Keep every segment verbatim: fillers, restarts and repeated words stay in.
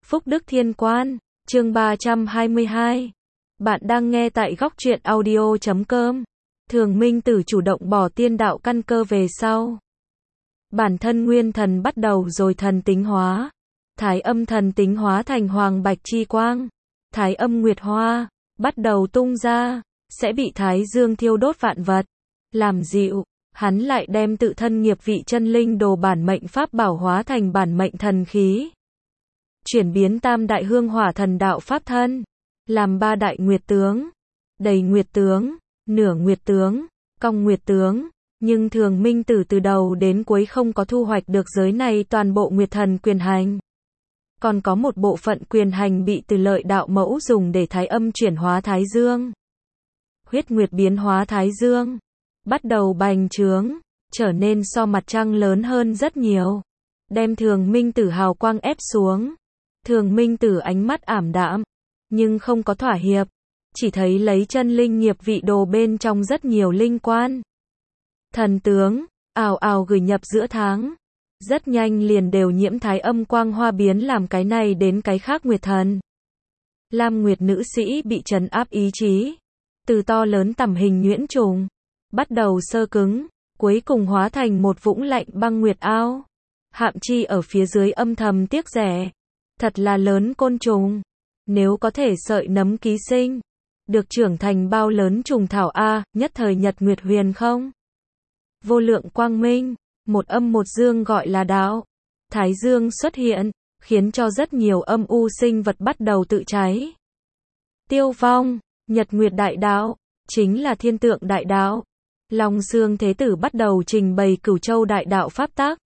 Phúc Đức Thiên Quan, chương ba trăm hai mươi hai. Bạn đang nghe tại góc truyện audio chấm com. Thường Minh Tử chủ động bỏ tiên đạo căn cơ về sau. Bản thân nguyên thần bắt đầu rồi thần tính hóa. Thái âm thần tính hóa thành hoàng bạch chi quang. Thái âm nguyệt hoa, bắt đầu tung ra, sẽ bị thái dương thiêu đốt vạn vật. Làm dịu, hắn lại đem tự thân nghiệp vị chân linh đồ bản mệnh pháp bảo hóa thành bản mệnh thần khí. Chuyển biến tam đại hương hỏa thần đạo pháp thân, làm ba đại nguyệt tướng, đầy nguyệt tướng, nửa nguyệt tướng, cong nguyệt tướng, nhưng Thường Minh Tử từ đầu đến cuối không có thu hoạch được giới này toàn bộ nguyệt thần quyền hành. Còn có một bộ phận quyền hành bị Từ Lợi đạo mẫu dùng để thái âm chuyển hóa thái dương. Huyết nguyệt biến hóa thái dương, bắt đầu bành trướng, trở nên so mặt trăng lớn hơn rất nhiều, đem Thường Minh Tử hào quang ép xuống. Thường Minh Tử ánh mắt ảm đạm, nhưng không có thỏa hiệp, chỉ thấy lấy chân linh nghiệp vị đồ bên trong rất nhiều linh quan. Thần tướng, ào ào gửi nhập giữa tháng, rất nhanh liền đều nhiễm thái âm quang hoa biến làm cái này đến cái khác nguyệt thần. Lam Nguyệt nữ sĩ bị trấn áp ý chí, từ to lớn tầm hình nhuyễn trùng, bắt đầu sơ cứng, cuối cùng hóa thành một vũng lạnh băng nguyệt ao. Hạm Chi ở phía dưới âm thầm tiếc rẻ. Thật là lớn côn trùng. Nếu có thể sợi nấm ký sinh, được trưởng thành bao lớn trùng thảo A, nhất thời nhật nguyệt huyền không? Vô lượng quang minh, một âm một dương gọi là đạo. Thái dương xuất hiện, khiến cho rất nhiều âm u sinh vật bắt đầu tự cháy. Tiêu vong, nhật nguyệt đại đạo, chính là thiên tượng đại đạo. Long Xương Thế Tử bắt đầu trình bày Cửu Châu đại đạo pháp tác.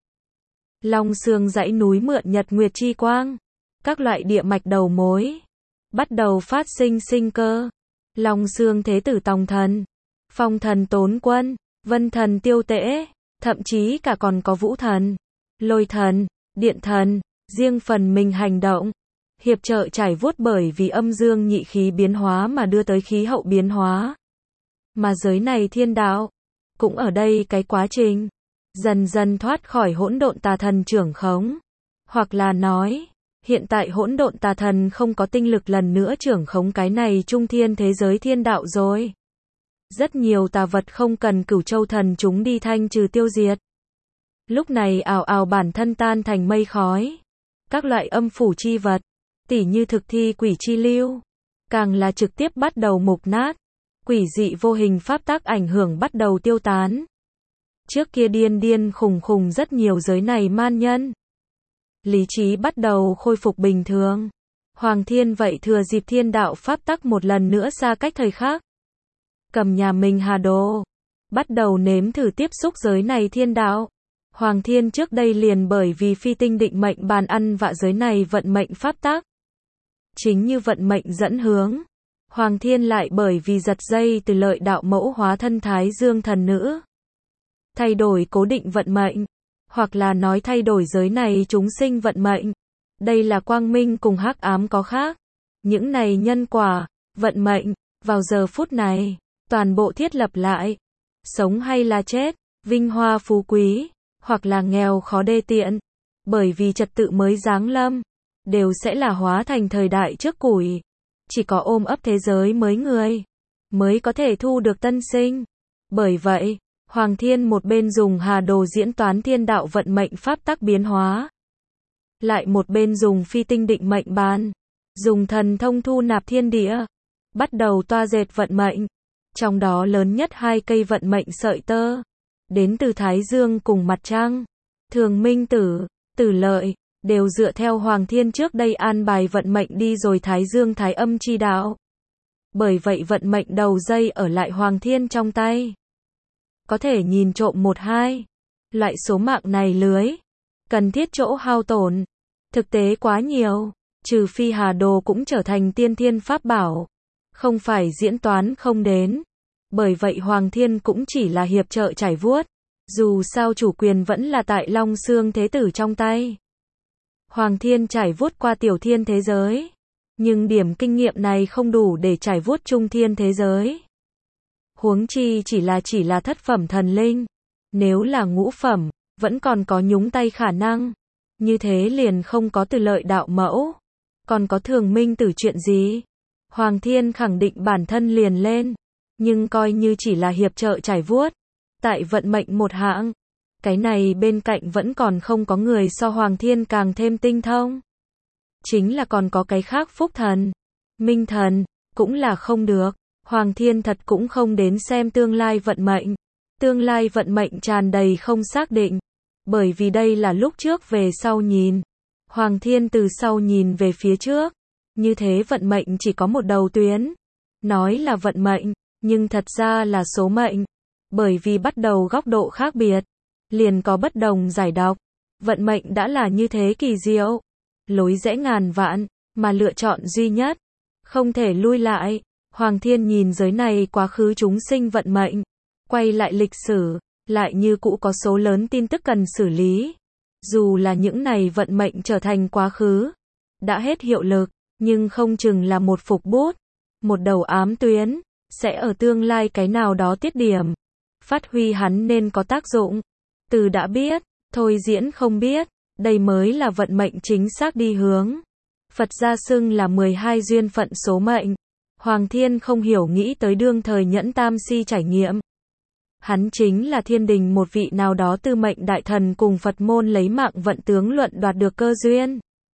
Long Xương dãy núi mượn nhật nguyệt chi quang. Các loại địa mạch đầu mối bắt đầu phát sinh sinh cơ. Long Xương Thế Tử tòng thần, phong thần tốn quân, vân thần tiêu tễ, thậm chí cả còn có vũ thần, lôi thần, điện thần, riêng phần mình hành động, hiệp trợ trải vuốt bởi vì âm dương nhị khí biến hóa mà đưa tới khí hậu biến hóa. Mà giới này thiên đạo, cũng ở đây cái quá trình, dần dần thoát khỏi hỗn độn tà thần trưởng khống. Hoặc là nói, hiện tại hỗn độn tà thần không có tinh lực lần nữa trưởng khống cái này trung thiên thế giới thiên đạo rồi. Rất nhiều tà vật không cần Cửu Châu thần chúng đi thanh trừ tiêu diệt. Lúc này ào ào bản thân tan thành mây khói. Các loại âm phủ chi vật, tỉ như thực thi quỷ chi lưu, càng là trực tiếp bắt đầu mục nát. Quỷ dị vô hình pháp tác ảnh hưởng bắt đầu tiêu tán. Trước kia điên điên khùng khùng rất nhiều giới này man nhân. Lý trí bắt đầu khôi phục bình thường. Hoàng Thiên vậy thừa dịp thiên đạo pháp tắc một lần nữa xa cách thời khắc. Cầm nhà mình hà đồ. Bắt đầu nếm thử tiếp xúc giới này thiên đạo. Hoàng Thiên trước đây liền bởi vì phi tinh định mệnh bàn ăn vạ giới này vận mệnh pháp tắc. Chính như vận mệnh dẫn hướng. Hoàng Thiên lại bởi vì giật dây Từ Lợi đạo mẫu hóa thân Thái Dương thần nữ. Thay đổi cố định vận mệnh. Hoặc là nói thay đổi giới này chúng sinh vận mệnh. Đây là quang minh cùng hắc ám có khác. Những này nhân quả, vận mệnh, vào giờ phút này, toàn bộ thiết lập lại. Sống hay là chết, vinh hoa phú quý, hoặc là nghèo khó đê tiện. Bởi vì trật tự mới giáng lâm, đều sẽ là hóa thành thời đại trước củi. Chỉ có ôm ấp thế giới mới người, mới có thể thu được tân sinh. Bởi vậy, Hoàng Thiên một bên dùng hà đồ diễn toán thiên đạo vận mệnh pháp tắc biến hóa. Lại một bên dùng phi tinh định mệnh bàn. Dùng thần thông thu nạp thiên địa. Bắt đầu toa dệt vận mệnh. Trong đó lớn nhất hai cây vận mệnh sợi tơ. Đến từ Thái Dương cùng mặt trăng. Thường Minh Tử, Từ Lợi, đều dựa theo Hoàng Thiên trước đây an bài vận mệnh đi rồi Thái Dương thái âm chi đạo. Bởi vậy vận mệnh đầu dây ở lại Hoàng Thiên trong tay. Có thể nhìn trộm một hai. Loại số mạng này lưới. Cần thiết chỗ hao tổn. Thực tế quá nhiều. Trừ phi hà đồ cũng trở thành tiên thiên pháp bảo. Không phải diễn toán không đến. Bởi vậy Hoàng Thiên cũng chỉ là hiệp trợ trải vuốt. Dù sao chủ quyền vẫn là tại Long Xương Thế Tử trong tay. Hoàng Thiên trải vuốt qua tiểu thiên thế giới. Nhưng điểm kinh nghiệm này không đủ để trải vuốt trung thiên thế giới. Huống chi chỉ là chỉ là thất phẩm thần linh. Nếu là ngũ phẩm, vẫn còn có nhúng tay khả năng. Như thế liền không có Từ Lợi đạo mẫu. Còn có Thường Minh Tử chuyện gì? Hoàng Thiên khẳng định bản thân liền lên. Nhưng coi như chỉ là hiệp trợ trải vuốt. Tại vận mệnh một hạng. Cái này bên cạnh vẫn còn không có người so Hoàng Thiên càng thêm tinh thông. Chính là còn có cái khác phúc thần. Minh thần. Cũng là không được. Hoàng Thiên thật cũng không đến xem tương lai vận mệnh. Tương lai vận mệnh tràn đầy không xác định. Bởi vì đây là lúc trước về sau nhìn. Hoàng Thiên từ sau nhìn về phía trước. Như thế vận mệnh chỉ có một đầu tuyến. Nói là vận mệnh, nhưng thật ra là số mệnh. Bởi vì bắt đầu góc độ khác biệt. Liền có bất đồng giải đọc. Vận mệnh đã là như thế kỳ diệu. Lối rẽ ngàn vạn, mà lựa chọn duy nhất. Không thể lui lại. Hoàng Thiên nhìn giới này quá khứ chúng sinh vận mệnh. Quay lại lịch sử, lại như cũ có số lớn tin tức cần xử lý. Dù là những này vận mệnh trở thành quá khứ, đã hết hiệu lực, nhưng không chừng là một phục bút, một đầu ám tuyến, sẽ ở tương lai cái nào đó tiết điểm, phát huy hắn nên có tác dụng. Từ đã biết, thôi diễn không biết, đây mới là vận mệnh chính xác đi hướng. Phật gia xưng là mười hai duyên phận số mệnh. Hoàng Thiên không hiểu nghĩ tới đương thời Nhẫn Tam Si trải nghiệm. Hắn chính là thiên đình một vị nào đó tư mệnh đại thần cùng Phật môn lấy mạng vận tướng luận đoạt được cơ duyên.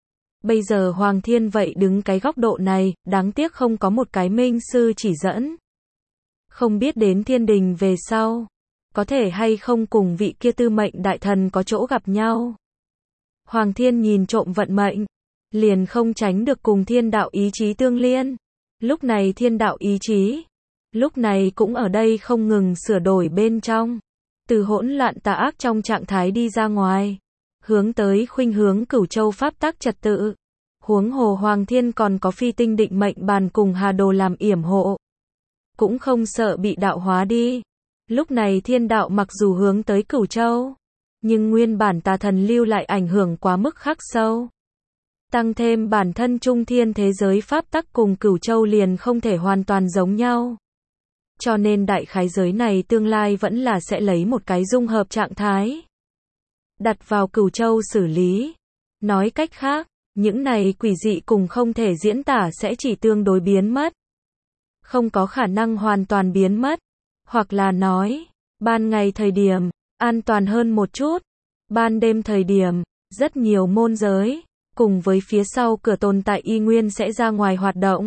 Bây giờ Hoàng Thiên vậy đứng cái góc độ này, đáng tiếc không có một cái minh sư chỉ dẫn. Không biết đến thiên đình về sau, có thể hay không cùng vị kia tư mệnh đại thần có chỗ gặp nhau. Hoàng Thiên nhìn trộm vận mệnh, liền không tránh được cùng thiên đạo ý chí tương liên. Lúc này thiên đạo ý chí, lúc này cũng ở đây không ngừng sửa đổi bên trong. Từ hỗn loạn tà ác trong trạng thái đi ra ngoài. Hướng tới khuynh hướng cửu châu pháp tắc trật tự. Huống hồ Hoàng Thiên còn có phi tinh định mệnh bàn cùng hà đồ làm yểm hộ. Cũng không sợ bị đạo hóa đi. Lúc này thiên đạo mặc dù hướng tới cửu châu. Nhưng nguyên bản tà thần lưu lại ảnh hưởng quá mức khắc sâu. Tăng thêm bản thân trung thiên thế giới pháp tắc cùng cửu châu liền không thể hoàn toàn giống nhau. Cho nên đại khái giới này tương lai vẫn là sẽ lấy một cái dung hợp trạng thái. Đặt vào cửu châu xử lý. Nói cách khác, những này quỷ dị cùng không thể diễn tả sẽ chỉ tương đối biến mất. Không có khả năng hoàn toàn biến mất. Hoặc là nói, ban ngày thời điểm, an toàn hơn một chút. Ban đêm thời điểm, rất nhiều môn giới, cùng với phía sau cửa tồn tại y nguyên sẽ ra ngoài hoạt động.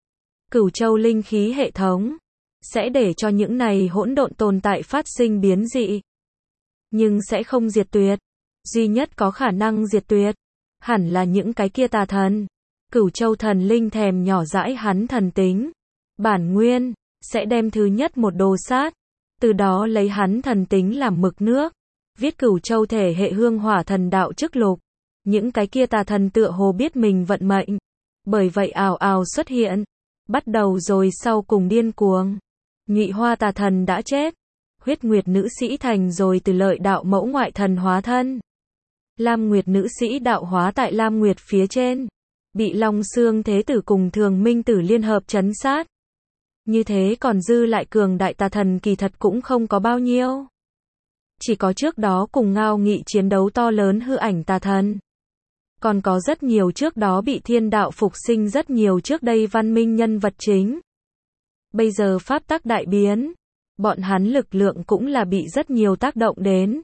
Cửu châu linh khí hệ thống sẽ để cho những này hỗn độn tồn tại phát sinh biến dị. Nhưng sẽ không diệt tuyệt. Duy nhất có khả năng diệt tuyệt, hẳn là những cái kia tà thần. Cửu châu thần linh thèm nhỏ dãi hắn thần tính. Bản nguyên, sẽ đem thứ nhất một đồ sát. Từ đó lấy hắn thần tính làm mực nước. Viết cửu châu thể hệ hương hỏa thần đạo chức lục. Những cái kia tà thần tựa hồ biết mình vận mệnh. Bởi vậy ào ào xuất hiện. Bắt đầu rồi sau cùng điên cuồng. Nhụy hoa tà thần đã chết. Huyết nguyệt nữ sĩ thành rồi từ lợi đạo mẫu ngoại thần hóa thân. Lam nguyệt nữ sĩ đạo hóa tại Lam nguyệt phía trên. Bị Long Xương Thế Tử cùng Thường Minh Tử liên hợp trấn sát. Như thế còn dư lại cường đại tà thần kỳ thật cũng không có bao nhiêu. Chỉ có trước đó cùng Ngao Nghị chiến đấu to lớn hư ảnh tà thần. Còn có rất nhiều trước đó bị thiên đạo phục sinh rất nhiều trước đây văn minh nhân vật chính. Bây giờ pháp tắc đại biến. Bọn hắn lực lượng cũng là bị rất nhiều tác động đến.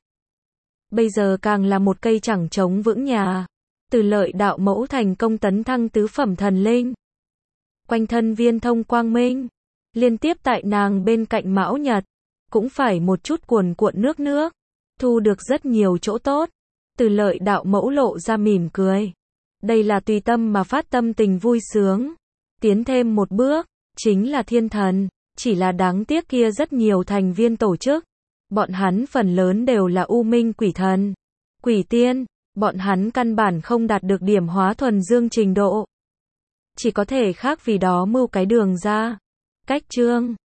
Bây giờ càng là một cây chẳng chống vững nhà. Từ lợi đạo mẫu thành công tấn thăng tứ phẩm thần linh. Quanh thân viên thông quang minh. Liên tiếp tại nàng bên cạnh Mão Nhật. Cũng phải một chút cuồn cuộn nước nước. Thu được rất nhiều chỗ tốt. Từ lợi đạo mẫu lộ ra mỉm cười. Đây là tùy tâm mà phát tâm tình vui sướng. Tiến thêm một bước, chính là thiên thần. Chỉ là đáng tiếc kia rất nhiều thành viên tổ chức. Bọn hắn phần lớn đều là u minh quỷ thần. Quỷ tiên, bọn hắn căn bản không đạt được điểm hóa thuần dương trình độ. Chỉ có thể khác vì đó mưu cái đường ra. Cách chương